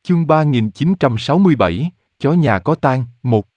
Chương 3967, chó nhà có tang, 1.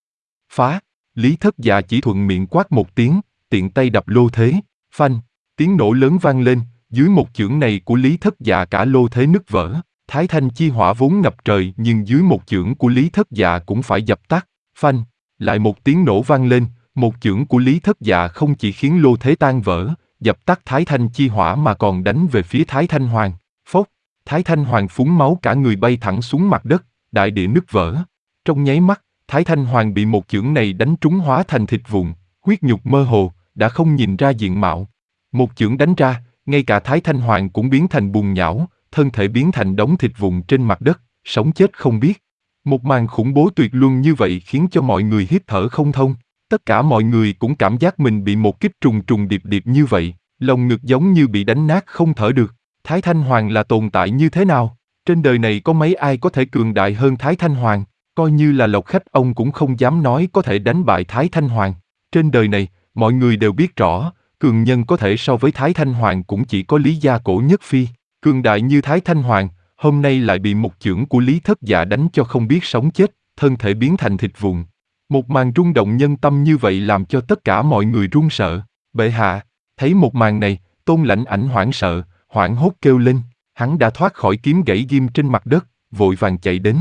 Phá, Lý Thất Dạ chỉ thuận miệng quát một tiếng, tiện tay đập lô thế, phanh, tiếng nổ lớn vang lên, dưới một chưởng này của Lý Thất Dạ cả lô thế nứt vỡ, Thái Thanh chi hỏa vốn ngập trời nhưng dưới một chưởng của Lý Thất Dạ cũng phải dập tắt, phanh, lại một tiếng nổ vang lên, một chưởng của Lý Thất Dạ không chỉ khiến lô thế tan vỡ, dập tắt Thái Thanh chi hỏa mà còn đánh về phía Thái Thanh Hoàng, phốc. Thái Thanh Hoàng phun máu cả người bay thẳng xuống mặt đất, đại địa nứt vỡ. Trong nháy mắt, Thái Thanh Hoàng bị một chưởng này đánh trúng hóa thành thịt vụn, huyết nhục mơ hồ, đã không nhìn ra diện mạo. Một chưởng đánh ra, ngay cả Thái Thanh Hoàng cũng biến thành bùn nhão, thân thể biến thành đống thịt vụn trên mặt đất, sống chết không biết. Một màn khủng bố tuyệt luân như vậy khiến cho mọi người hít thở không thông. Tất cả mọi người cũng cảm giác mình bị một kích trùng trùng điệp điệp như vậy, lồng ngực giống như bị đánh nát không thở được. Thái Thanh Hoàng là tồn tại như thế nào? Trên đời này có mấy ai có thể cường đại hơn Thái Thanh Hoàng? Coi như là Lộc Khách ông cũng không dám nói có thể đánh bại Thái Thanh Hoàng. Trên đời này, mọi người đều biết rõ, cường nhân có thể so với Thái Thanh Hoàng cũng chỉ có Lý Gia Cổ Nhất Phi. Cường đại như Thái Thanh Hoàng, hôm nay lại bị một chưởng của Lý Thất Dạ đánh cho không biết sống chết, thân thể biến thành thịt vụn. Một màn rung động nhân tâm như vậy làm cho tất cả mọi người run sợ. Bệ hạ, thấy một màn này, Tôn Lãnh Ảnh hoảng sợ, hoảng hốt kêu lên, hắn đã thoát khỏi kiếm gãy ghim trên mặt đất, vội vàng chạy đến.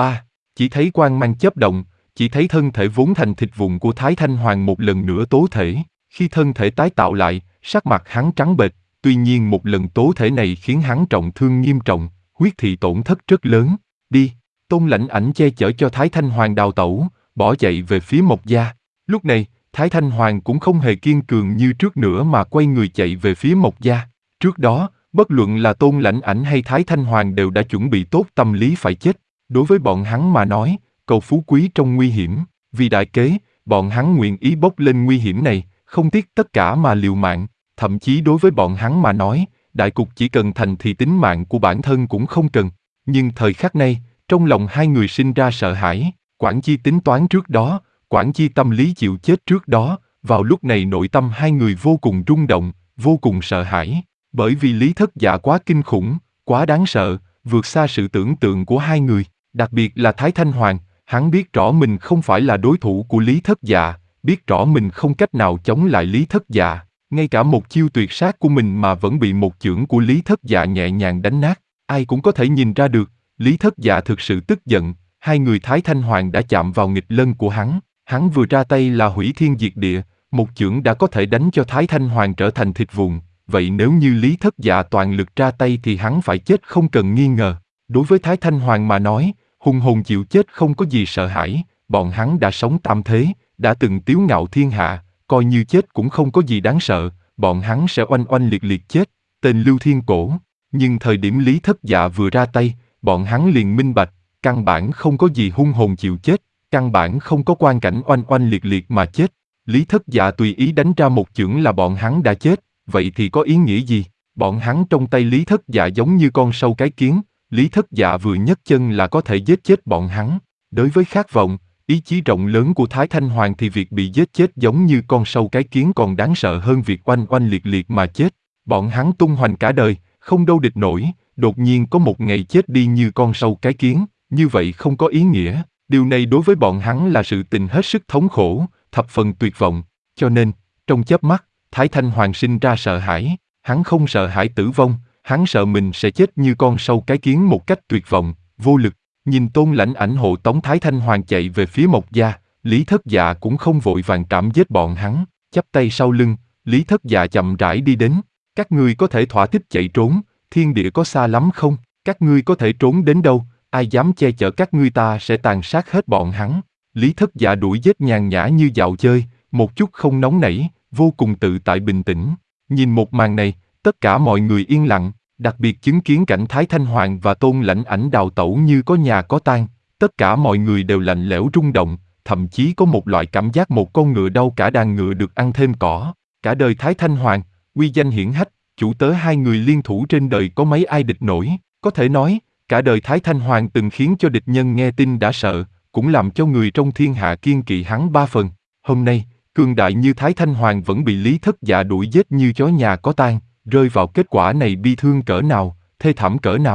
Chỉ thấy quang mang chớp động, chỉ thấy thân thể vốn thành thịt vụn của Thái Thanh Hoàng một lần nữa tố thể. Khi thân thể tái tạo lại, sắc mặt hắn trắng bệch, tuy nhiên một lần tố thể này khiến hắn trọng thương nghiêm trọng, huyết thị tổn thất rất lớn. Đi, Tôn Lãnh Ảnh che chở cho Thái Thanh Hoàng đào tẩu, bỏ chạy về phía Mộc Gia. Lúc này, Thái Thanh Hoàng cũng không hề kiên cường như trước nữa mà quay người chạy về phía Mộc Gia. Trước đó, bất luận là Tôn Lãnh Ảnh hay Thái Thanh Hoàng đều đã chuẩn bị tốt tâm lý phải chết. Đối với bọn hắn mà nói, cầu phú quý trong nguy hiểm, vì đại kế, bọn hắn nguyện ý bốc lên nguy hiểm này, không tiếc tất cả mà liều mạng. Thậm chí đối với bọn hắn mà nói, đại cục chỉ cần thành thì tính mạng của bản thân cũng không cần. Nhưng thời khắc này, trong lòng hai người sinh ra sợ hãi, Quản Chi tính toán trước đó, Quản Chi tâm lý chịu chết trước đó, vào lúc này nội tâm hai người vô cùng rung động, vô cùng sợ hãi. Bởi vì Lý Thất Dạ quá kinh khủng, quá đáng sợ, vượt xa sự tưởng tượng của hai người. Đặc biệt là Thái Thanh Hoàng, hắn biết rõ mình không phải là đối thủ của Lý Thất Dạ, biết rõ mình không cách nào chống lại Lý Thất Dạ. Ngay cả một chiêu tuyệt sát của mình mà vẫn bị một chưởng của Lý Thất Dạ nhẹ nhàng đánh nát. Ai cũng có thể nhìn ra được, Lý Thất Dạ thực sự tức giận. Hai người Thái Thanh Hoàng đã chạm vào nghịch lân của hắn. Hắn vừa ra tay là hủy thiên diệt địa, một chưởng đã có thể đánh cho Thái Thanh Hoàng trở thành thịt vụn. Vậy nếu như Lý Thất Dạ toàn lực ra tay thì hắn phải chết không cần nghi ngờ. Đối với Thái Thanh Hoàng mà nói, hùng hồn chịu chết không có gì sợ hãi. Bọn hắn đã sống tam thế, đã từng tiếu ngạo thiên hạ, coi như chết cũng không có gì đáng sợ. Bọn hắn sẽ oanh oanh liệt liệt chết, tên Lưu Thiên Cổ. Nhưng thời điểm Lý Thất Dạ vừa ra tay, bọn hắn liền minh bạch, căn bản không có gì hung hồn chịu chết, căn bản không có quan cảnh oanh oanh liệt liệt mà chết. Lý Thất Dạ tùy ý đánh ra một chưởng là bọn hắn đã chết, vậy thì có ý nghĩa gì? Bọn hắn trong tay Lý Thất Dạ giống như con sâu cái kiến, Lý Thất Dạ vừa nhấc chân là có thể giết chết bọn hắn. Đối với khát vọng, ý chí rộng lớn của Thái Thanh Hoàng thì việc bị giết chết giống như con sâu cái kiến còn đáng sợ hơn việc oanh oanh liệt liệt mà chết. Bọn hắn tung hoành cả đời, không đâu địch nổi, đột nhiên có một ngày chết đi như con sâu cái kiến, như vậy không có ý nghĩa. Điều này đối với bọn hắn là sự tình hết sức thống khổ, thập phần tuyệt vọng. Cho nên, trong chớp mắt, Thái Thanh Hoàng sinh ra sợ hãi. Hắn không sợ hãi tử vong, hắn sợ mình sẽ chết như con sâu cái kiến một cách tuyệt vọng, vô lực. Nhìn Tôn Lãnh Ảnh hộ tống Thái Thanh Hoàng chạy về phía Mộc Gia, Lý Thất Dạ cũng không vội vàng trảm giết bọn hắn, chắp tay sau lưng, Lý Thất Dạ chậm rãi đi đến. Các ngươi có thể thỏa thích chạy trốn, thiên địa có xa lắm không? Các ngươi có thể trốn đến đâu? Ai dám che chở các ngươi ta sẽ tàn sát hết bọn hắn. Lý Thất Dạ đuổi giết nhàn nhã như dạo chơi, một chút không nóng nảy, vô cùng tự tại bình tĩnh. Nhìn một màn này, tất cả mọi người yên lặng, đặc biệt chứng kiến cảnh Thái Thanh Hoàng và Tôn Lãnh Ảnh đào tẩu như có nhà có tang, tất cả mọi người đều lạnh lẽo rung động, thậm chí có một loại cảm giác một con ngựa đau cả đàn ngựa được ăn thêm cỏ. Cả đời Thái Thanh Hoàng, uy danh hiển hách, chủ tớ hai người liên thủ trên đời có mấy ai địch nổi, có thể nói, cả đời Thái Thanh Hoàng từng khiến cho địch nhân nghe tin đã sợ, cũng làm cho người trong thiên hạ kiêng kỵ hắn ba phần. Hôm nay, cường đại như Thái Thanh Hoàng vẫn bị Lý Thất Dạ đuổi giết như chó nhà có tang, rơi vào kết quả này bi thương cỡ nào, thê thảm cỡ nào.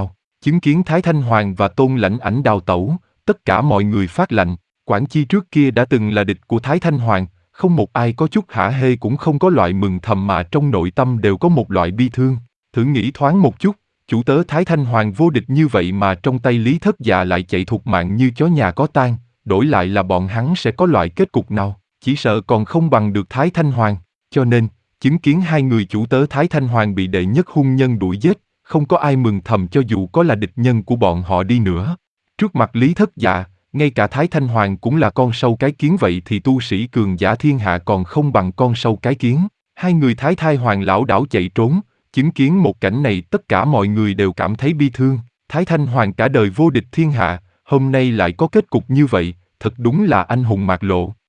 Chứng kiến Thái Thanh Hoàng và Tôn Lãnh Ảnh đào tẩu, tất cả mọi người phát lạnh. Quản Chi trước kia đã từng là địch của Thái Thanh Hoàng, không một ai có chút hả hê cũng không có loại mừng thầm mà trong nội tâm đều có một loại bi thương. Thử nghĩ thoáng một chút, chủ tớ Thái Thanh Hoàng vô địch như vậy mà trong tay Lý Thất Dạ lại chạy thục mạng như chó nhà có tang, đổi lại là bọn hắn sẽ có loại kết cục nào, chỉ sợ còn không bằng được Thái Thanh Hoàng. Cho nên, chứng kiến hai người chủ tớ Thái Thanh Hoàng bị đệ nhất hung nhân đuổi giết, không có ai mừng thầm cho dù có là địch nhân của bọn họ đi nữa. Trước mặt Lý Thất Dạ, ngay cả Thái Thanh Hoàng cũng là con sâu cái kiến vậy thì tu sĩ cường giả thiên hạ còn không bằng con sâu cái kiến. Hai người Thái Thai Hoàng lảo đảo chạy trốn, chứng kiến một cảnh này tất cả mọi người đều cảm thấy bi thương. Thái Thanh Hoàng cả đời vô địch thiên hạ, hôm nay lại có kết cục như vậy, thật đúng là anh hùng mạt lộ.